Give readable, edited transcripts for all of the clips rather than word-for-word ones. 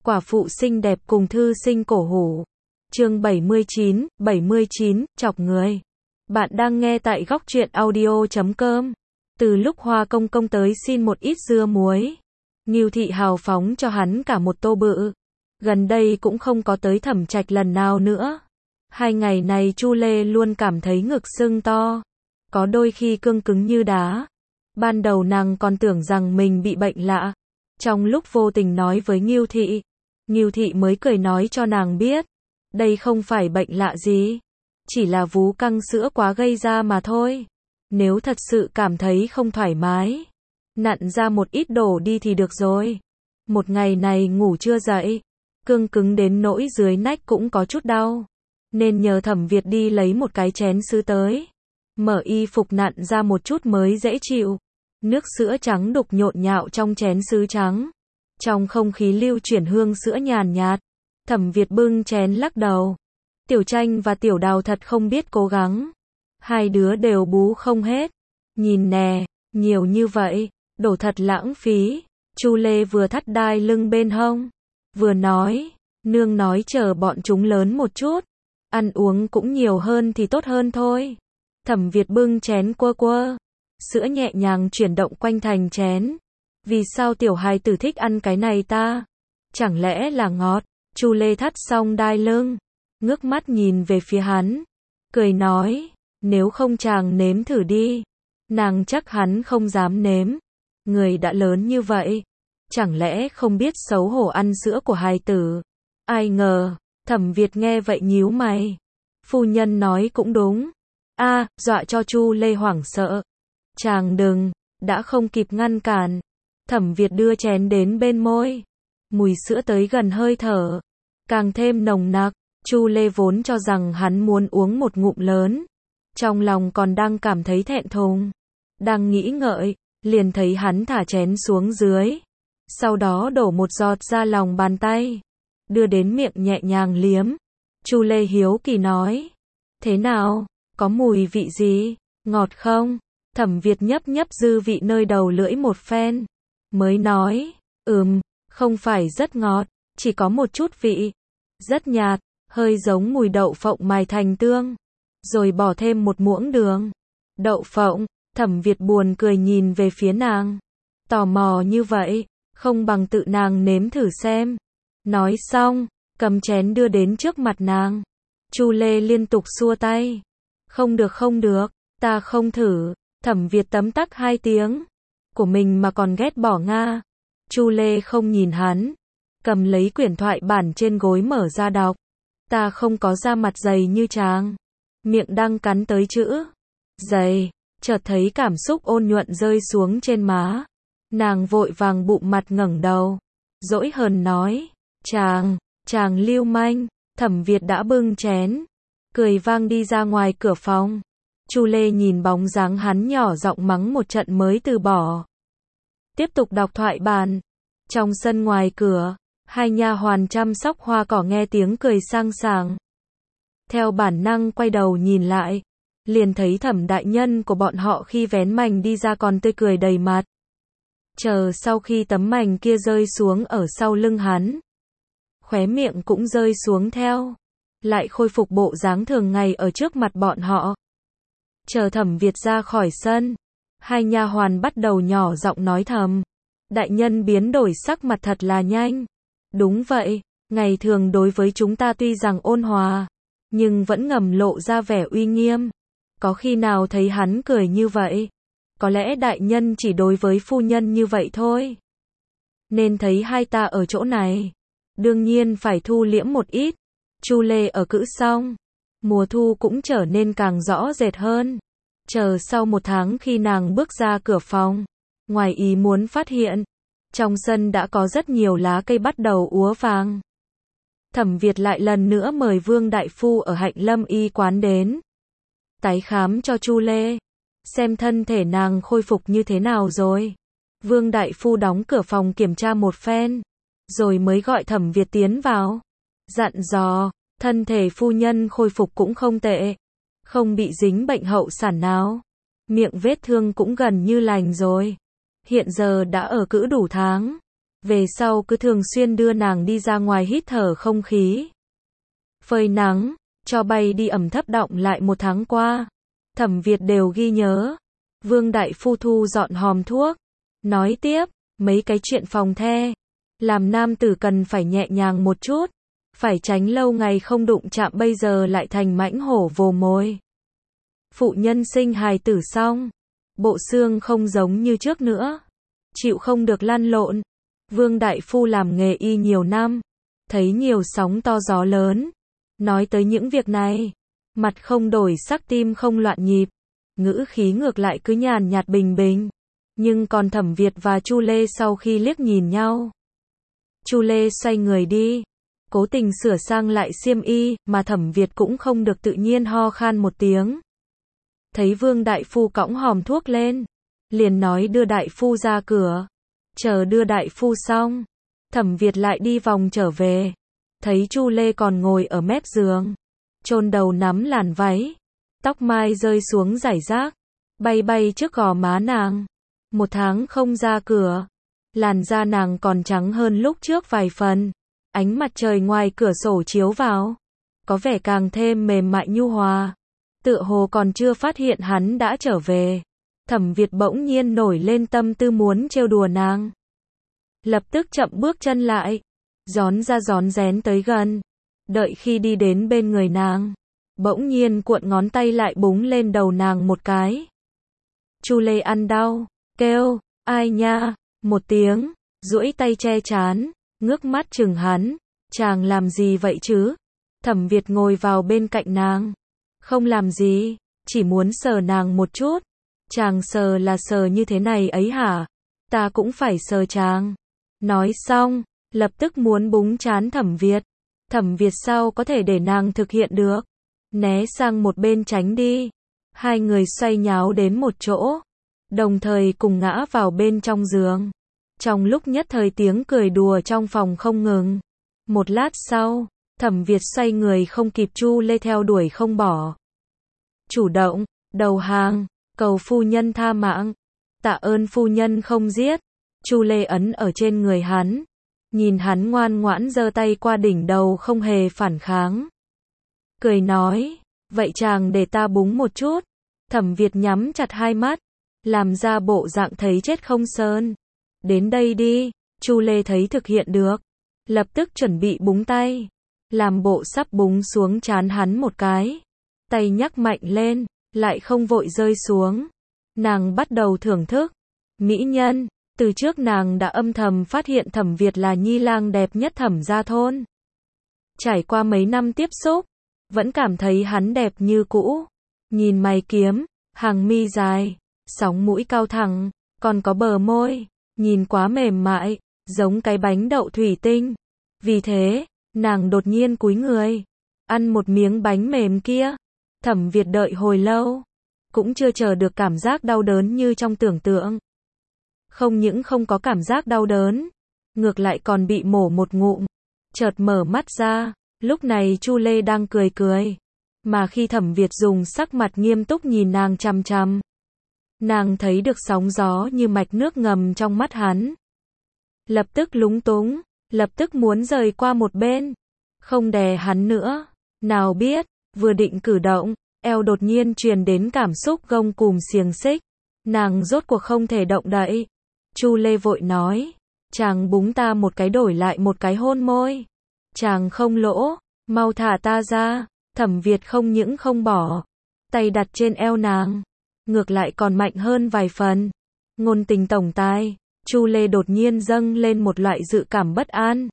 Quả phụ xinh đẹp cùng thư sinh cổ hủ. Chương 79, chọc người. Bạn đang nghe tại góc truyện audio.com. Từ lúc Hoa Công Công tới xin một ít dưa muối, Ngưu Thị hào phóng cho hắn cả một tô bự. Gần đây cũng không có tới Thẩm Trạch lần nào nữa. 2 ngày này Chu Lê luôn cảm thấy ngực sưng to, có đôi khi cương cứng như đá. Ban đầu nàng còn tưởng rằng mình bị bệnh lạ. Trong lúc vô tình nói với Ngưu Thị mới cười nói cho nàng biết, đây không phải bệnh lạ gì, chỉ là vú căng sữa quá gây ra mà thôi. Nếu thật sự cảm thấy không thoải mái, nặn ra một ít đổ đi thì được rồi. Một ngày này ngủ chưa dậy, cương cứng đến nỗi dưới nách cũng có chút đau, nên nhờ Thẩm Việt đi lấy một cái chén sứ tới, mở y phục nặn ra một chút mới dễ chịu. Nước sữa trắng đục nhộn nhạo trong chén sứ trắng, trong không khí lưu chuyển hương sữa nhàn nhạt. Thẩm Việt bưng chén lắc đầu. Tiểu Tranh và Tiểu Đào thật không biết cố gắng, hai đứa đều bú không hết. Nhìn nè, nhiều như vậy, đổ thật lãng phí. Chu Lê vừa thắt đai lưng bên hông, vừa nói, nương nói chờ bọn chúng lớn một chút, ăn uống cũng nhiều hơn thì tốt hơn thôi. Thẩm Việt bưng chén quơ, sữa nhẹ nhàng chuyển động quanh thành chén. Vì sao tiểu hài tử thích ăn cái này ta? Chẳng lẽ là ngọt? Chu Lê thắt xong đai lưng, ngước mắt nhìn về phía hắn, cười nói, nếu không chàng nếm thử đi. Nàng chắc hắn không dám nếm. Người đã lớn như vậy, chẳng lẽ không biết xấu hổ ăn sữa của hài tử? Ai ngờ, Thẩm Việt nghe vậy nhíu mày. Phu nhân nói cũng đúng. Dọa cho Chu Lê hoảng sợ. Chàng đừng, đã không kịp ngăn cản. Thẩm Việt đưa chén đến bên môi. Mùi sữa tới gần hơi thở, càng thêm nồng nặc. Chu Lê vốn cho rằng hắn muốn uống một ngụm lớn, trong lòng còn đang cảm thấy thẹn thùng. Đang nghĩ ngợi, liền thấy hắn thả chén xuống dưới, sau đó đổ một giọt ra lòng bàn tay, đưa đến miệng nhẹ nhàng liếm. Chu Lê hiếu kỳ nói, thế nào, có mùi vị gì, ngọt không? Thẩm Việt nhấp nhấp dư vị nơi đầu lưỡi một phen, mới nói, không phải rất ngọt, chỉ có một chút vị, rất nhạt, hơi giống mùi đậu phộng mài thành tương, rồi bỏ thêm một muỗng đường. Đậu phộng? Thẩm Việt buồn cười nhìn về phía nàng, tò mò như vậy, không bằng tự nàng nếm thử xem. Nói xong, cầm chén đưa đến trước mặt nàng. Chu Lê liên tục xua tay, không được, ta không thử. Thẩm Việt tấm tắc 2 tiếng, của mình mà còn ghét bỏ nga. Chu Lê không nhìn hắn, cầm lấy quyển thoại bản trên gối mở ra đọc. Ta không có da mặt dày như chàng. Miệng đang cắn tới chữ dày, chợt thấy cảm xúc ôn nhuận rơi xuống trên má. Nàng vội vàng bụng mặt ngẩng đầu, dỗi hờn nói, chàng lưu manh. Thẩm Việt đã bưng chén, cười vang đi ra ngoài cửa phòng. Chu Lê nhìn bóng dáng hắn nhỏ giọng mắng một trận mới từ bỏ. Tiếp tục đọc thoại bản. Trong sân ngoài cửa, 2 nha hoàn chăm sóc hoa cỏ nghe tiếng cười sang sảng, theo bản năng quay đầu nhìn lại, liền thấy Thẩm đại nhân của bọn họ khi vén mành đi ra còn tươi cười đầy mặt. Chờ sau khi tấm mành kia rơi xuống ở sau lưng hắn, khóe miệng cũng rơi xuống theo, lại khôi phục bộ dáng thường ngày ở trước mặt bọn họ. Chờ Thẩm Việt ra khỏi sân, 2 nha hoàn bắt đầu nhỏ giọng nói thầm, đại nhân biến đổi sắc mặt thật là nhanh. Đúng vậy, ngày thường đối với chúng ta tuy rằng ôn hòa, nhưng vẫn ngầm lộ ra vẻ uy nghiêm. Có khi nào thấy hắn cười như vậy? Có lẽ đại nhân chỉ đối với phu nhân như vậy thôi. Nên thấy hai ta ở chỗ này, đương nhiên phải thu liễm một ít. Chu Lê ở cữ xong, mùa thu cũng trở nên càng rõ rệt hơn. Chờ sau 1 tháng khi nàng bước ra cửa phòng, ngoài ý muốn phát hiện, trong sân đã có rất nhiều lá cây bắt đầu úa vàng. Thẩm Việt lại lần nữa mời Vương đại phu ở Hạnh Lâm y quán đến, tái khám cho Chu Lê, xem thân thể nàng khôi phục như thế nào rồi. Vương đại phu đóng cửa phòng kiểm tra một phen, rồi mới gọi Thẩm Việt tiến vào, dặn dò, thân thể phu nhân khôi phục cũng không tệ, không bị dính bệnh hậu sản nào, miệng vết thương cũng gần như lành rồi, hiện giờ đã ở cữ đủ tháng. Về sau cứ thường xuyên đưa nàng đi ra ngoài hít thở không khí. Phơi nắng, cho bay đi ẩm thấp đọng lại 1 tháng qua. Thẩm Việt đều ghi nhớ. Vương đại phu thu dọn hòm thuốc. Nói tiếp, mấy cái chuyện phòng the. Làm nam tử cần phải nhẹ nhàng một chút. Phải tránh lâu ngày không đụng chạm bây giờ lại thành mãnh hổ vồ mồi. Phụ nhân sinh hài tử xong. Bộ xương không giống như trước nữa. Chịu không được lăn lộn. Vương đại phu làm nghề y nhiều năm. Thấy nhiều sóng to gió lớn. Nói tới những việc này. Mặt không đổi sắc tim không loạn nhịp. Ngữ khí ngược lại cứ nhàn nhạt bình bình. Nhưng còn Thẩm Việt và Chu Lê sau khi liếc nhìn nhau. Chu Lê xoay người đi. Cố tình sửa sang lại xiêm y, mà Thẩm Việt cũng không được tự nhiên ho khan một tiếng. Thấy Vương đại phu cõng hòm thuốc lên. Liền nói đưa đại phu ra cửa. Chờ đưa đại phu xong. Thẩm Việt lại đi vòng trở về. Thấy Chu Lê còn ngồi ở mép giường. Chôn đầu nắm làn váy. Tóc mai rơi xuống rải rác. Bay bay trước gò má nàng. 1 tháng không ra cửa. Làn da nàng còn trắng hơn lúc trước vài phần. Ánh mặt trời ngoài cửa sổ chiếu vào. Có vẻ càng thêm mềm mại nhu hòa. Tựa hồ còn chưa phát hiện hắn đã trở về. Thẩm Việt bỗng nhiên nổi lên tâm tư muốn trêu đùa nàng. Lập tức chậm bước chân lại. Rón ra rón rén tới gần. Đợi khi đi đến bên người nàng. Bỗng nhiên cuộn ngón tay lại búng lên đầu nàng một cái. Chu Lê ăn đau. Kêu, ai nha, một tiếng. Duỗi tay che trán. Ngước mắt chừng hắn. Chàng làm gì vậy chứ? Thẩm Việt ngồi vào bên cạnh nàng. Không làm gì. Chỉ muốn sờ nàng một chút. Chàng sờ là sờ như thế này ấy hả? Ta cũng phải sờ chàng. Nói xong, lập tức muốn búng trán Thẩm Việt. Thẩm Việt sao có thể để nàng thực hiện được? Né sang một bên tránh đi. Hai người xoay nháo đến một chỗ. Đồng thời cùng ngã vào bên trong giường. Trong lúc nhất thời tiếng cười đùa trong phòng không ngừng. Một lát sau, Thẩm Việt xoay người không kịp Chu Lê theo đuổi không bỏ. Chủ động, đầu hàng, cầu phu nhân tha mạng. Tạ ơn phu nhân không giết. Chu Lê ấn ở trên người hắn. Nhìn hắn ngoan ngoãn giơ tay qua đỉnh đầu không hề phản kháng. Cười nói, vậy chàng để ta búng một chút. Thẩm Việt nhắm chặt hai mắt. Làm ra bộ dạng thấy chết không sơn. Đến đây đi. Chu Lê thấy thực hiện được. Lập tức chuẩn bị búng tay. Làm bộ sắp búng xuống trán hắn một cái. Tay nhắc mạnh lên. Lại không vội rơi xuống. Nàng bắt đầu thưởng thức. Mỹ nhân. Từ trước nàng đã âm thầm phát hiện Thẩm Việt là nhi lang đẹp nhất Thẩm gia thôn. Trải qua mấy năm tiếp xúc. Vẫn cảm thấy hắn đẹp như cũ. Nhìn mày kiếm. Hàng mi dài. Sóng mũi cao thẳng. Còn có bờ môi. Nhìn quá mềm mại. Giống cái bánh đậu thủy tinh. Vì thế, nàng đột nhiên cúi người. Ăn một miếng bánh mềm kia. Thẩm Việt đợi hồi lâu. Cũng chưa chờ được cảm giác đau đớn như trong tưởng tượng. Không những không có cảm giác đau đớn. Ngược lại còn bị mổ một ngụm. Chợt mở mắt ra. Lúc này Chu Lê đang cười cười. Mà khi Thẩm Việt dùng sắc mặt nghiêm túc nhìn nàng chằm chằm. Nàng thấy được sóng gió như mạch nước ngầm trong mắt hắn. Lập tức lúng túng. Lập tức muốn rời qua một bên. Không đè hắn nữa. Nào biết, vừa định cử động, eo đột nhiên truyền đến cảm xúc gông cùm xiềng xích. Nàng rốt cuộc không thể động đậy. Chu Lê vội nói. Chàng búng ta một cái đổi lại một cái hôn môi. Chàng không lỗ. Mau thả ta ra. Thẩm Việt không những không bỏ. Tay đặt trên eo nàng. Ngược lại còn mạnh hơn vài phần. Ngôn tình tổng tài. Chu Lê đột nhiên dâng lên một loại dự cảm bất an.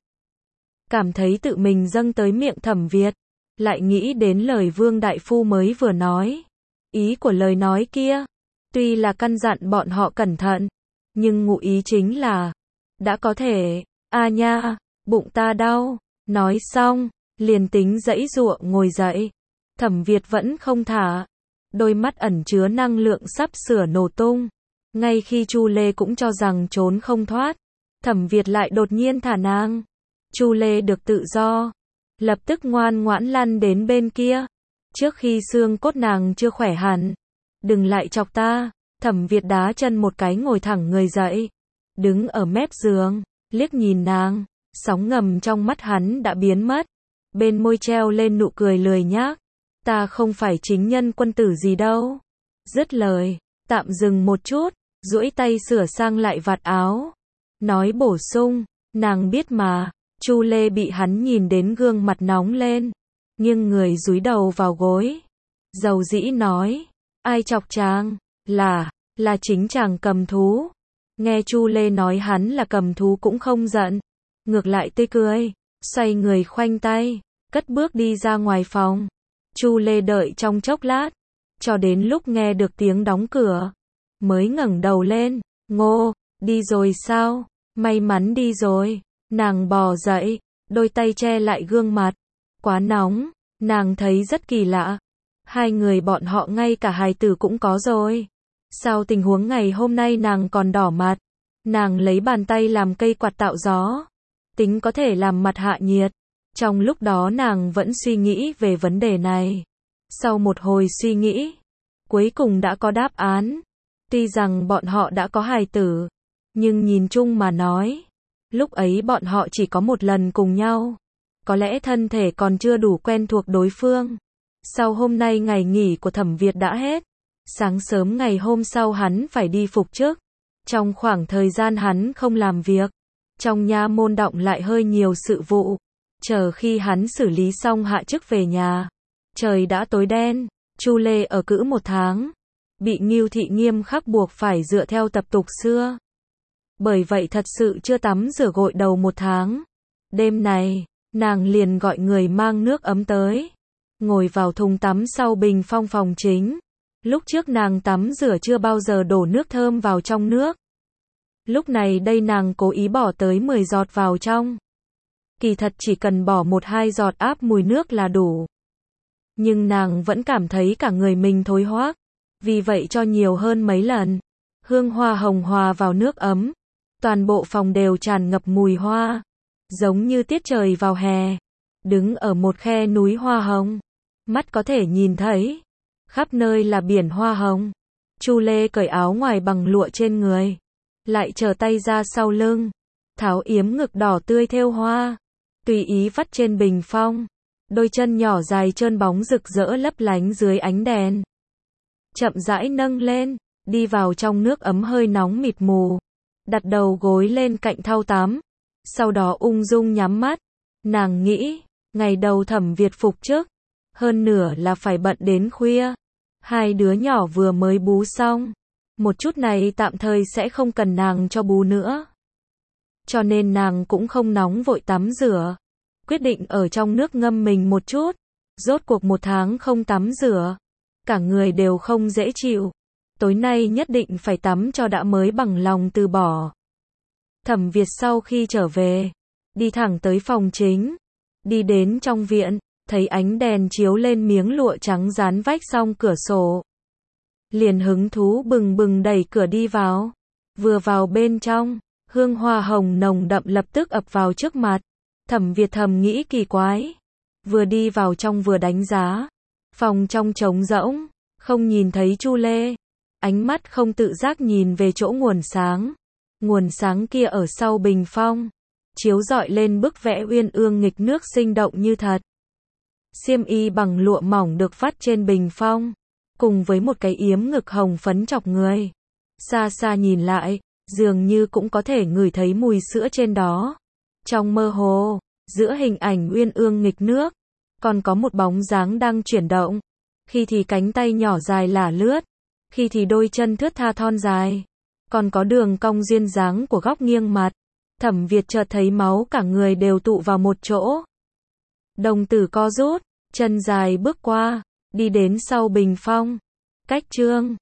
Cảm thấy tự mình dâng tới miệng Thẩm Việt. Lại nghĩ đến lời Vương đại phu mới vừa nói. Ý của lời nói kia. Tuy là căn dặn bọn họ cẩn thận. Nhưng ngụ ý chính là. Đã có thể. À nha. Bụng ta đau. Nói xong. Liền tính giãy giụa ngồi dậy. Thẩm Việt vẫn không thả. Đôi mắt ẩn chứa năng lượng sắp sửa nổ tung. Ngay khi Chu Lê cũng cho rằng trốn không thoát. Thẩm Việt lại đột nhiên thả nàng. Chu Lê được tự do. Lập tức ngoan ngoãn lăn đến bên kia. Trước khi xương cốt nàng chưa khỏe hẳn. Đừng lại chọc ta. Thẩm Việt đá chân một cái ngồi thẳng người dậy. Đứng ở mép giường. liếc nhìn nàng, sóng ngầm trong mắt hắn đã biến mất, bên môi treo lên nụ cười lười nhác, ta không phải chính nhân quân tử gì đâu. Dứt lời, tạm dừng một chút, duỗi tay sửa sang lại vạt áo, nói bổ sung, nàng biết mà. Chu Lê bị hắn nhìn đến gương mặt nóng lên, nghiêng người dúi đầu vào gối, dầu dĩ nói, ai chọc chàng, là chính chàng cầm thú. Nghe Chu Lê nói hắn là cầm thú cũng không giận, ngược lại tươi cười, xoay người khoanh tay, cất bước đi ra ngoài phòng. Chu Lê đợi trong chốc lát, cho đến lúc nghe được tiếng đóng cửa, mới ngẩng đầu lên, Ngô, đi rồi sao? May mắn đi rồi. Nàng bò dậy, đôi tay che lại gương mặt, quá nóng, nàng thấy rất kỳ lạ. Hai người bọn họ ngay cả hài tử cũng có rồi. Sao tình huống ngày hôm nay nàng còn đỏ mặt? Nàng lấy bàn tay làm cây quạt tạo gió, tính có thể làm mặt hạ nhiệt. Trong lúc đó nàng vẫn suy nghĩ về vấn đề này. Sau một hồi suy nghĩ, cuối cùng đã có đáp án. Tuy rằng bọn họ đã có hài tử, nhưng nhìn chung mà nói, lúc ấy bọn họ chỉ có một lần cùng nhau. Có lẽ thân thể còn chưa đủ quen thuộc đối phương. Sau hôm nay ngày nghỉ của Thẩm Việt đã hết. Sáng sớm ngày hôm sau hắn phải đi phục chức. Trong khoảng thời gian hắn không làm việc, trong nha môn động lại hơi nhiều sự vụ. Chờ khi hắn xử lý xong hạ chức về nhà, trời đã tối đen. Chu Lê ở cữ 1 tháng, bị Ngưu Thị nghiêm khắc buộc phải dựa theo tập tục xưa. Bởi vậy thật sự chưa tắm rửa gội đầu 1 tháng. Đêm này, nàng liền gọi người mang nước ấm tới, ngồi vào thùng tắm sau bình phong phòng chính. Lúc trước nàng tắm rửa chưa bao giờ đổ nước thơm vào trong nước. Lúc này đây nàng cố ý bỏ tới 10 giọt vào trong. Kỳ thật chỉ cần bỏ 1-2 giọt áp mùi nước là đủ. Nhưng nàng vẫn cảm thấy cả người mình thối hoác. Vì vậy cho nhiều hơn mấy lần. Hương hoa hồng hòa vào nước ấm. Toàn bộ phòng đều tràn ngập mùi hoa. Giống như tiết trời vào hè. Đứng ở một khe núi hoa hồng, mắt có thể nhìn thấy khắp nơi là biển hoa hồng. Chu Lê cởi áo ngoài bằng lụa trên người, lại trở tay ra sau lưng, tháo yếm ngực đỏ tươi thêu hoa, tùy ý vắt trên bình phong. Đôi chân nhỏ dài trơn bóng rực rỡ lấp lánh dưới ánh đèn. Chậm rãi nâng lên, đi vào trong nước ấm hơi nóng mịt mù, đặt đầu gối lên cạnh thau tắm, sau đó ung dung nhắm mắt. Nàng nghĩ, ngày đầu Thẩm Việt phục chức, hơn nửa là phải bận đến khuya. Hai đứa nhỏ vừa mới bú xong, một chút này tạm thời sẽ không cần nàng cho bú nữa. Cho nên nàng cũng không nóng vội tắm rửa, quyết định ở trong nước ngâm mình một chút. Rốt cuộc 1 tháng không tắm rửa, cả người đều không dễ chịu. Tối nay nhất định phải tắm cho đã mới bằng lòng từ bỏ. Thẩm Việt sau khi trở về, đi thẳng tới phòng chính. Đi đến trong viện, thấy ánh đèn chiếu lên miếng lụa trắng dán vách song cửa sổ. Liền hứng thú bừng bừng đẩy cửa đi vào. Vừa vào bên trong, hương hoa hồng nồng đậm lập tức ập vào trước mặt. Thẩm Việt thầm nghĩ kỳ quái. Vừa đi vào trong vừa đánh giá. Phòng trong trống rỗng, không nhìn thấy Chu Lê. Ánh mắt không tự giác nhìn về chỗ nguồn sáng. Nguồn sáng kia ở sau bình phong, chiếu rọi lên bức vẽ uyên ương nghịch nước sinh động như thật. Xiêm y bằng lụa mỏng được vắt trên bình phong, cùng với một cái yếm ngực hồng phấn chọc người. Xa xa nhìn lại, dường như cũng có thể ngửi thấy mùi sữa trên đó. Trong mơ hồ, giữa hình ảnh uyên ương nghịch nước, còn có một bóng dáng đang chuyển động. Khi thì cánh tay nhỏ dài lả lướt, khi thì đôi chân thướt tha thon dài, còn có đường cong duyên dáng của góc nghiêng mặt. Thẩm Việt chợt thấy máu cả người đều tụ vào một chỗ. Đồng tử co rút, chân dài bước qua, đi đến sau bình phong. Cách chương